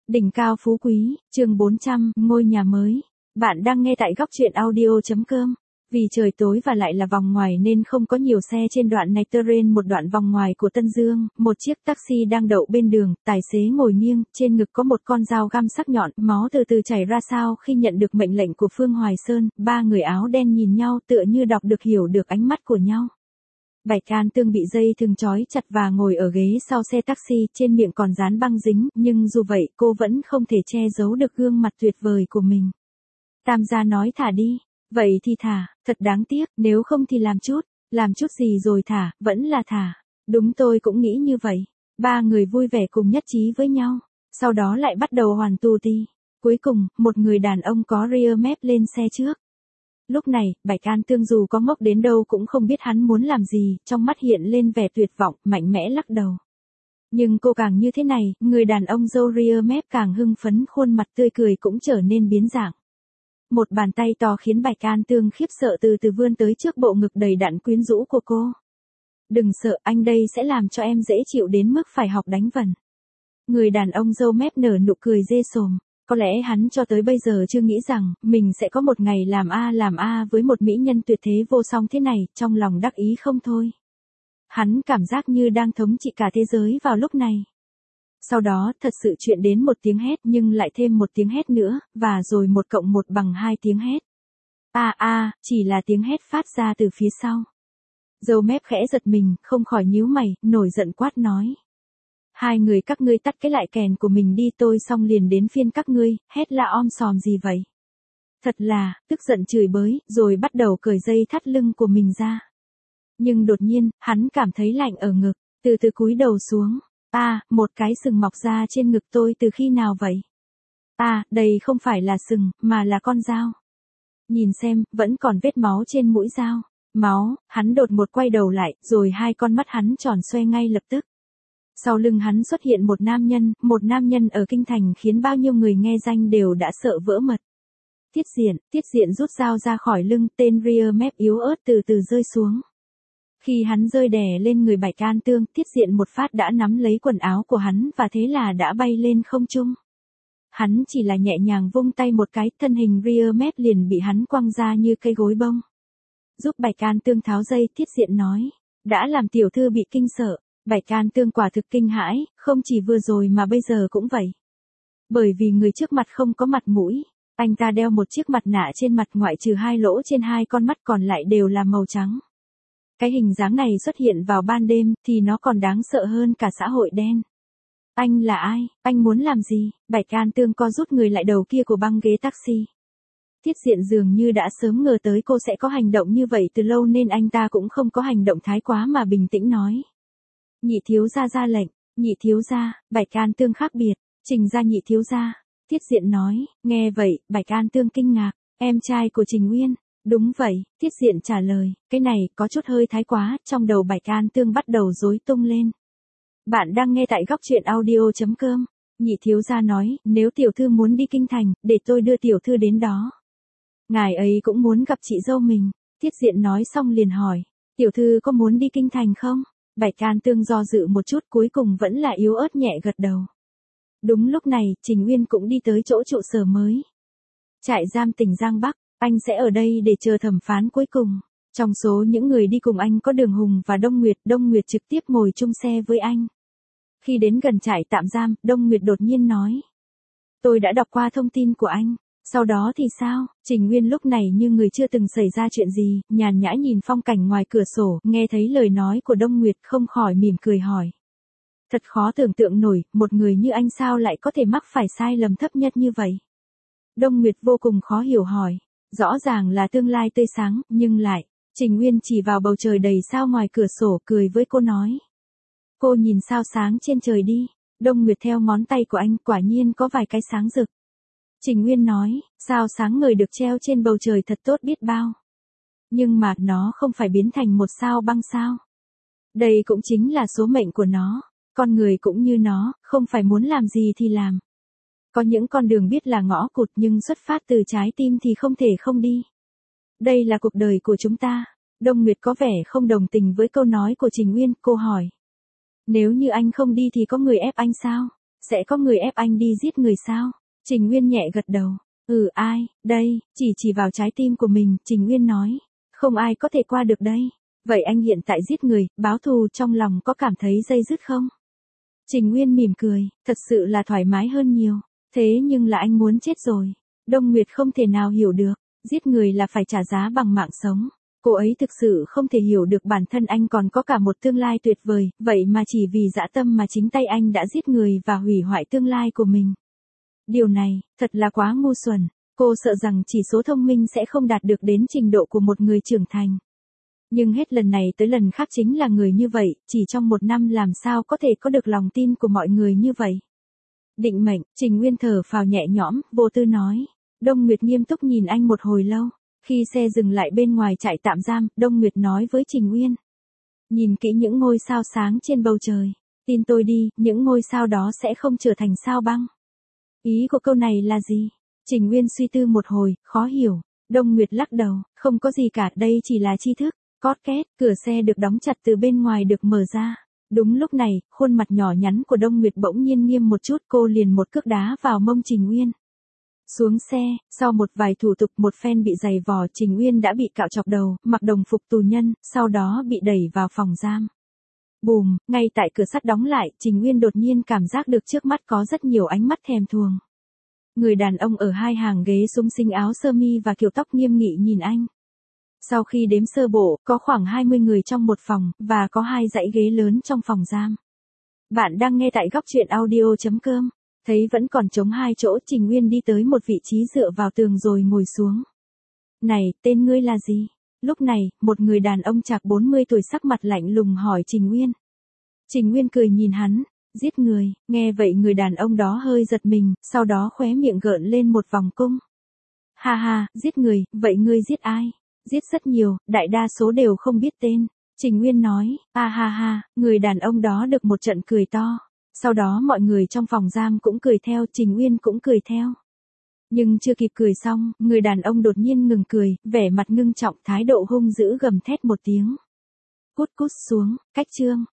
Đỉnh cao phú quý, chương 400, ngôi nhà mới. Bạn đang nghe tại góc truyện audio.com. Vì trời tối và lại là vòng ngoài nên không có nhiều xe trên đoạn này. Terrain, một đoạn vòng ngoài của Tân Dương, một chiếc taxi đang đậu bên đường, tài xế ngồi nghiêng, trên ngực có một con dao găm sắc nhọn, máu từ từ chảy ra sao khi nhận được mệnh lệnh của Phương Hoài Sơn. Ba người áo đen nhìn nhau tựa như đọc được hiểu được ánh mắt của nhau. Bạch An Tương bị dây thừng trói chặt và ngồi ở ghế sau xe taxi, trên miệng còn dán băng dính, nhưng dù vậy cô vẫn không thể che giấu được gương mặt tuyệt vời của mình. Tam gia nói thả đi, vậy thì thả, thật đáng tiếc, nếu không thì làm chút gì rồi thả, vẫn là thả. Đúng, tôi cũng nghĩ như vậy. Ba người vui vẻ cùng nhất trí với nhau, sau đó lại bắt đầu hoàn tù tì. Cuối cùng, một người đàn ông có rear map lên xe trước. Lúc này, Bạch An Tương dù có ngốc đến đâu cũng không biết hắn muốn làm gì, trong mắt hiện lên vẻ tuyệt vọng, mạnh mẽ lắc đầu. Nhưng cô càng như thế này, người đàn ông dâu rear map càng hưng phấn, khuôn mặt tươi cười cũng trở nên biến dạng. Một bàn tay to khiến Bạch An Tương khiếp sợ từ từ vươn tới trước bộ ngực đầy đặn quyến rũ của cô. Đừng sợ, anh đây sẽ làm cho em dễ chịu đến mức phải học đánh vần. Người đàn ông dâu mép nở nụ cười dê sồm. Có lẽ hắn cho tới bây giờ chưa nghĩ rằng, mình sẽ có một ngày làm A với một mỹ nhân tuyệt thế vô song thế này, trong lòng đắc ý không thôi. Hắn cảm giác như đang thống trị cả thế giới vào lúc này. Sau đó, thật sự chuyện đến một tiếng hét nhưng lại thêm một tiếng hét nữa, và rồi 1 + 1 = 2 tiếng hét. Chỉ là tiếng hét phát ra từ phía sau. Dâu mép khẽ giật mình, không khỏi nhíu mày, nổi giận quát nói. Hai người các ngươi tắt cái lại kèn của mình đi, tôi xong liền đến phiên các ngươi, hét la om sòm gì vậy? Thật là, tức giận chửi bới, rồi bắt đầu cởi dây thắt lưng của mình ra. Nhưng đột nhiên, hắn cảm thấy lạnh ở ngực, từ từ cúi đầu xuống. Một cái sừng mọc ra trên ngực tôi từ khi nào vậy? Đây không phải là sừng, mà là con dao. Nhìn xem, vẫn còn vết máu trên mũi dao. Máu, hắn đột ngột quay đầu lại, rồi hai con mắt hắn tròn xoe ngay lập tức. Sau lưng hắn xuất hiện một nam nhân ở kinh thành khiến bao nhiêu người nghe danh đều đã sợ vỡ mật. Tiết Diện rút dao ra khỏi lưng, tên rear map yếu ớt từ từ rơi xuống. Khi hắn rơi đè lên người Bạch An Tương, Tiết Diện một phát đã nắm lấy quần áo của hắn và thế là đã bay lên không trung. Hắn chỉ là nhẹ nhàng vung tay một cái, thân hình rear map liền bị hắn quăng ra như cây gối bông. Giúp Bạch An Tương tháo dây, Tiết Diện nói, đã làm tiểu thư bị kinh sợ. Bạch An Tương quả thực kinh hãi, không chỉ vừa rồi mà bây giờ cũng vậy. Bởi vì người trước mặt không có mặt mũi, anh ta đeo một chiếc mặt nạ trên mặt ngoại trừ 2 lỗ trên 2 con mắt còn lại đều là màu trắng. Cái hình dáng này xuất hiện vào ban đêm thì nó còn đáng sợ hơn cả xã hội đen. Anh là ai? Anh muốn làm gì? Bạch An Tương co rút người lại đầu kia của băng ghế taxi. Tiết Diện dường như đã sớm ngờ tới cô sẽ có hành động như vậy từ lâu nên anh ta cũng không có hành động thái quá mà bình tĩnh nói. Nhị thiếu gia ra lệnh. Nhị thiếu gia, Bạch An Tương khác biệt, Trình ra nhị thiếu gia. Tiết Diện nói, nghe vậy, Bạch An Tương kinh ngạc, em trai của Trình Uyên. Đúng vậy, Tiết Diện trả lời, cái này có chút hơi thái quá, trong đầu Bạch An Tương bắt đầu rối tung lên. Bạn đang nghe tại góc truyện audio.com. Nhị thiếu gia nói, nếu tiểu thư muốn đi kinh thành, để tôi đưa tiểu thư đến đó. Ngài ấy cũng muốn gặp chị dâu mình. Tiết Diện nói xong liền hỏi, tiểu thư có muốn đi kinh thành không? Bạch An Tương do dự một chút, cuối cùng vẫn là yếu ớt nhẹ gật đầu. Đúng lúc này, Trình Uyên cũng đi tới chỗ trụ sở mới. Trại giam tỉnh Giang Bắc, anh sẽ ở đây để chờ thẩm phán cuối cùng. Trong số những người đi cùng anh có Đường Hùng và Đông Nguyệt trực tiếp ngồi chung xe với anh. Khi đến gần trại tạm giam, Đông Nguyệt đột nhiên nói. Tôi đã đọc qua thông tin của anh. Sau đó thì sao? Trình Uyên lúc này như người chưa từng xảy ra chuyện gì, nhàn nhã nhìn phong cảnh ngoài cửa sổ, nghe thấy lời nói của Đông Nguyệt không khỏi mỉm cười hỏi. Thật khó tưởng tượng nổi, một người như anh sao lại có thể mắc phải sai lầm thấp nhất như vậy? Đông Nguyệt vô cùng khó hiểu hỏi. Rõ ràng là tương lai tươi sáng, nhưng lại, Trình Uyên chỉ vào bầu trời đầy sao ngoài cửa sổ cười với cô nói. Cô nhìn sao sáng trên trời đi. Đông Nguyệt theo ngón tay của anh, quả nhiên có vài cái sáng rực. Trình Uyên nói, sao sáng ngời được treo trên bầu trời thật tốt biết bao. Nhưng mà nó không phải biến thành một sao băng sao. Đây cũng chính là số mệnh của nó. Con người cũng như nó, không phải muốn làm gì thì làm. Có những con đường biết là ngõ cụt nhưng xuất phát từ trái tim thì không thể không đi. Đây là cuộc đời của chúng ta. Đông Nguyệt có vẻ không đồng tình với câu nói của Trình Uyên, cô hỏi. Nếu như anh không đi thì có người ép anh sao? Sẽ có người ép anh đi giết người sao? Trình Nguyên nhẹ gật đầu. Ai, đây, chỉ vào trái tim của mình, Trình Nguyên nói. Không ai có thể qua được đây. Vậy anh hiện tại giết người, báo thù trong lòng có cảm thấy day dứt không? Trình Nguyên mỉm cười, thật sự là thoải mái hơn nhiều. Thế nhưng là anh muốn chết rồi. Đông Nguyệt không thể nào hiểu được, giết người là phải trả giá bằng mạng sống. Cô ấy thực sự không thể hiểu được bản thân anh còn có cả một tương lai tuyệt vời, vậy mà chỉ vì dã tâm mà chính tay anh đã giết người và hủy hoại tương lai của mình. Điều này, thật là quá ngu xuẩn. Cô sợ rằng chỉ số thông minh sẽ không đạt được đến trình độ của một người trưởng thành. Nhưng hết lần này tới lần khác chính là người như vậy, chỉ trong 1 năm làm sao có thể có được lòng tin của mọi người như vậy. Định mệnh, Trình Nguyên thở phào nhẹ nhõm, vô tư nói. Đông Nguyệt nghiêm túc nhìn anh một hồi lâu. Khi xe dừng lại bên ngoài trại tạm giam, Đông Nguyệt nói với Trình Nguyên. Nhìn kỹ những ngôi sao sáng trên bầu trời. Tin tôi đi, những ngôi sao đó sẽ không trở thành sao băng. Ý của câu này là gì? Trình Nguyên suy tư một hồi, khó hiểu. Đông Nguyệt lắc đầu, không có gì cả, đây chỉ là tri thức. Cót két, cửa xe được đóng chặt từ bên ngoài được mở ra. Đúng lúc này, khuôn mặt nhỏ nhắn của Đông Nguyệt bỗng nhiên nghiêm một chút, cô liền một cước đá vào mông Trình Nguyên. Xuống xe, sau một vài thủ tục một phen bị giày vò, Trình Nguyên đã bị cạo chọc đầu, mặc đồng phục tù nhân, sau đó bị đẩy vào phòng giam. Bùm, ngay tại cửa sắt đóng lại, Trình Nguyên đột nhiên cảm giác được trước mắt có rất nhiều ánh mắt thèm thuồng. Người đàn ông ở 2 hàng ghế xúng xinh áo sơ mi và kiểu tóc nghiêm nghị nhìn anh. Sau khi đếm sơ bộ, có khoảng 20 người trong một phòng, và có 2 dãy ghế lớn trong phòng giam. Bạn đang nghe tại góc truyện audio.com. Thấy vẫn còn trống 2 chỗ, Trình Nguyên đi tới một vị trí dựa vào tường rồi ngồi xuống. Này, tên ngươi là gì? Lúc này, một người đàn ông chạc 40 tuổi sắc mặt lạnh lùng hỏi Trình Nguyên. Trình Nguyên cười nhìn hắn, giết người, nghe vậy người đàn ông đó hơi giật mình, sau đó khóe miệng gợn lên một vòng cung. Ha ha, giết người, vậy ngươi giết ai? Giết rất nhiều, đại đa số đều không biết tên. Trình Nguyên nói, ha ha, người đàn ông đó được một trận cười to. Sau đó mọi người trong phòng giam cũng cười theo, Trình Nguyên cũng cười theo. Nhưng chưa kịp cười xong, người đàn ông đột nhiên ngừng cười, vẻ mặt ngưng trọng, thái độ hung dữ gầm thét một tiếng. Cút xuống, cách chương.